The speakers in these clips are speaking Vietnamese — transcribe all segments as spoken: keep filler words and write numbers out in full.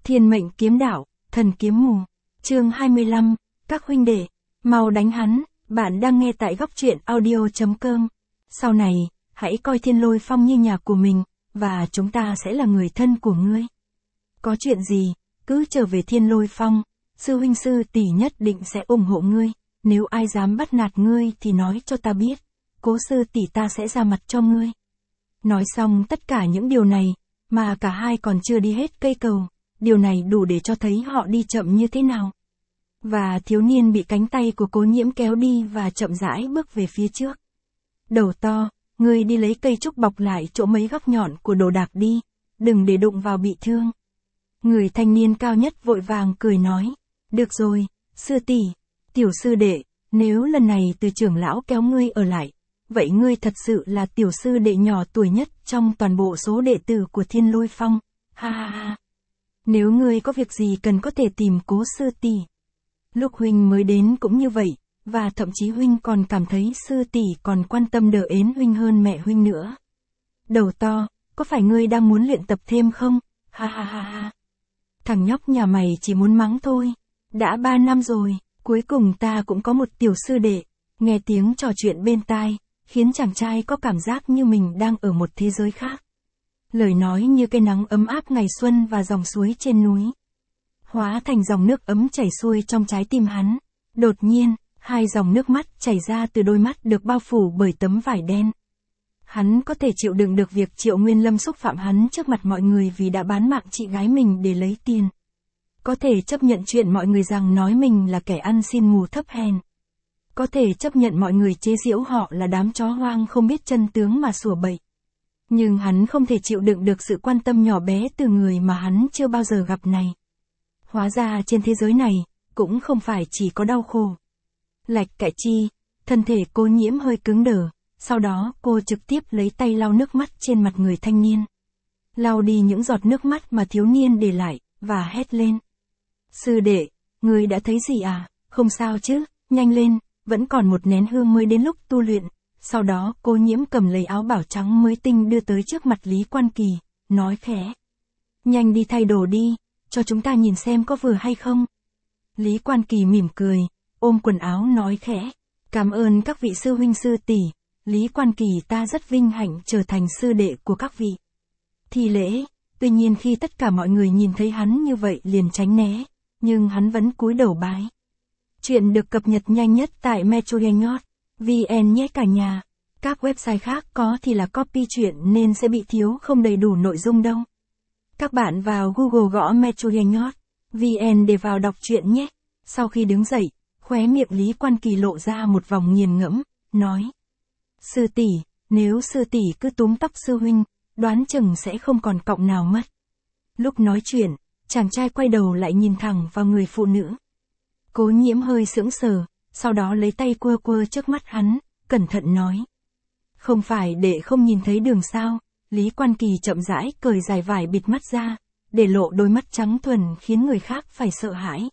Thiên mệnh kiếm đạo, thần kiếm mù. Chương hai mươi lăm, các huynh đệ, mau đánh hắn. Bạn đang nghe tại góc truyện audio chấm com. Sau này, hãy coi Thiên Lôi Phong như nhà của mình, và chúng ta sẽ là người thân của ngươi. Có chuyện gì, cứ trở về Thiên Lôi Phong, sư huynh sư tỷ nhất định sẽ ủng hộ ngươi. Nếu ai dám bắt nạt ngươi thì nói cho ta biết, Cố sư tỷ ta sẽ ra mặt cho ngươi. Nói xong tất cả những điều này, mà cả hai còn chưa đi hết cây cầu, điều này đủ để cho thấy họ đi chậm như thế nào. Và thiếu niên bị cánh tay của Cố Nhiễm kéo đi và chậm rãi bước về phía trước. Đầu to, ngươi đi lấy cây trúc bọc lại chỗ mấy góc nhọn của đồ đạc đi, đừng để đụng vào bị thương. Người thanh niên cao nhất vội vàng cười nói, được rồi, sư tỷ, tiểu sư đệ, nếu lần này từ trưởng lão kéo ngươi ở lại, vậy ngươi thật sự là tiểu sư đệ nhỏ tuổi nhất trong toàn bộ số đệ tử của Thiên Lôi Phong, ha ha ha. Nếu ngươi có việc gì cần có thể tìm Cố sư tỷ. Lúc huynh mới đến cũng như vậy, và thậm chí huynh còn cảm thấy sư tỷ còn quan tâm đỡ ến huynh hơn mẹ huynh nữa. Đầu to, có phải ngươi đang muốn luyện tập thêm không? Ha ha ha ha. Thằng nhóc nhà mày chỉ muốn mắng thôi. Đã ba năm rồi, cuối cùng ta cũng có một tiểu sư đệ. Nghe tiếng trò chuyện bên tai, khiến chàng trai có cảm giác như mình đang ở một thế giới khác. Lời nói như cây nắng ấm áp ngày xuân và dòng suối trên núi, hóa thành dòng nước ấm chảy xuôi trong trái tim hắn. Đột nhiên, hai dòng nước mắt chảy ra từ đôi mắt được bao phủ bởi tấm vải đen. Hắn có thể chịu đựng được việc Triệu Nguyên Lâm xúc phạm hắn trước mặt mọi người vì đã bán mạng chị gái mình để lấy tiền. Có thể chấp nhận chuyện mọi người rằng nói mình là kẻ ăn xin mù thấp hèn. Có thể chấp nhận mọi người chế giễu họ là đám chó hoang không biết chân tướng mà sủa bậy. Nhưng hắn không thể chịu đựng được sự quan tâm nhỏ bé từ người mà hắn chưa bao giờ gặp này. Hóa ra trên thế giới này, cũng không phải chỉ có đau khổ. Lạch cải chi, thân thể Cố Nhiễm hơi cứng đờ, sau đó cô trực tiếp lấy tay lau nước mắt trên mặt người thanh niên. Lau đi những giọt nước mắt mà thiếu niên để lại, và hét lên. Sư đệ, ngươi đã thấy gì à? Không sao chứ, nhanh lên, vẫn còn một nén hương mới đến lúc tu luyện. Sau đó Cố Nhiễm cầm lấy áo bảo trắng mới tinh đưa tới trước mặt Lý Quan Kỳ, nói khẽ. Nhanh đi thay đồ đi, cho chúng ta nhìn xem có vừa hay không. Lý Quan Kỳ mỉm cười, ôm quần áo nói khẽ. Cảm ơn các vị sư huynh sư tỷ, Lý Quan Kỳ ta rất vinh hạnh trở thành sư đệ của các vị. Thi lễ, tuy nhiên khi tất cả mọi người nhìn thấy hắn như vậy liền tránh né, nhưng hắn vẫn cúi đầu bái. Chuyện được cập nhật nhanh nhất tại metrogenhot chấm vn nhé cả nhà. Các website khác có thì là copy chuyện nên sẽ bị thiếu không đầy đủ nội dung đâu. Các bạn vào Google gõ metrogenhot chấm vn để vào đọc truyện nhé. Sau khi đứng dậy, khóe miệng Lý Quan Kỳ lộ ra một vòng nghiền ngẫm, nói. Sư tỷ, nếu sư tỷ cứ túm tóc sư huynh, đoán chừng sẽ không còn cọng nào mất. Lúc nói chuyện, chàng trai quay đầu lại nhìn thẳng vào người phụ nữ. Cố Nhiễm hơi sững sờ, sau đó lấy tay quơ quơ trước mắt hắn, cẩn thận nói. Không phải để không nhìn thấy đường sao? Lý Quan Kỳ chậm rãi cởi dài vải bịt mắt ra, để lộ đôi mắt trắng thuần khiến người khác phải sợ hãi.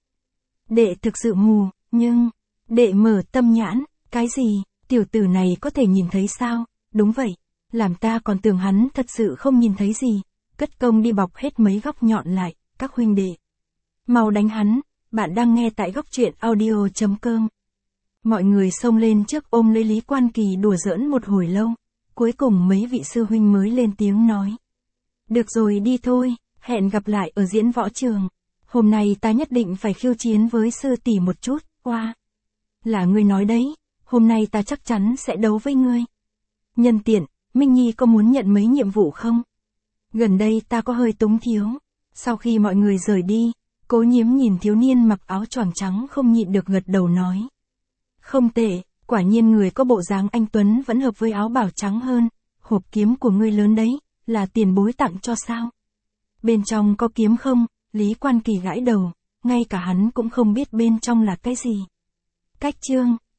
Đệ thực sự mù, nhưng, đệ mở tâm nhãn, cái gì, tiểu tử này có thể nhìn thấy sao? Đúng vậy, làm ta còn tưởng hắn thật sự không nhìn thấy gì. Cất công đi bọc hết mấy góc nhọn lại, các huynh đệ. Mau đánh hắn, bạn đang nghe tại góc truyện audio chấm com. Mọi người xông lên trước ôm lấy Lý Quan Kỳ đùa giỡn một hồi lâu, cuối cùng mấy vị sư huynh mới lên tiếng nói. Được rồi đi thôi, hẹn gặp lại ở diễn võ trường. Hôm nay ta nhất định phải khiêu chiến với sư tỷ một chút, hoa. Là ngươi nói đấy, hôm nay ta chắc chắn sẽ đấu với ngươi. Nhân tiện, Minh Nhi có muốn nhận mấy nhiệm vụ không? Gần đây ta có hơi túng thiếu. Sau khi mọi người rời đi, Cố Nhiễm nhìn thiếu niên mặc áo choàng trắng không nhịn được gật đầu nói. Không tệ, quả nhiên người có bộ dáng anh tuấn vẫn hợp với áo bảo trắng hơn. Hộp kiếm của ngươi lớn đấy, là tiền bối tặng cho sao? Bên trong có kiếm không? Lý Quan Kỳ gãi đầu, ngay cả hắn cũng không biết bên trong là cái gì. Cách chương.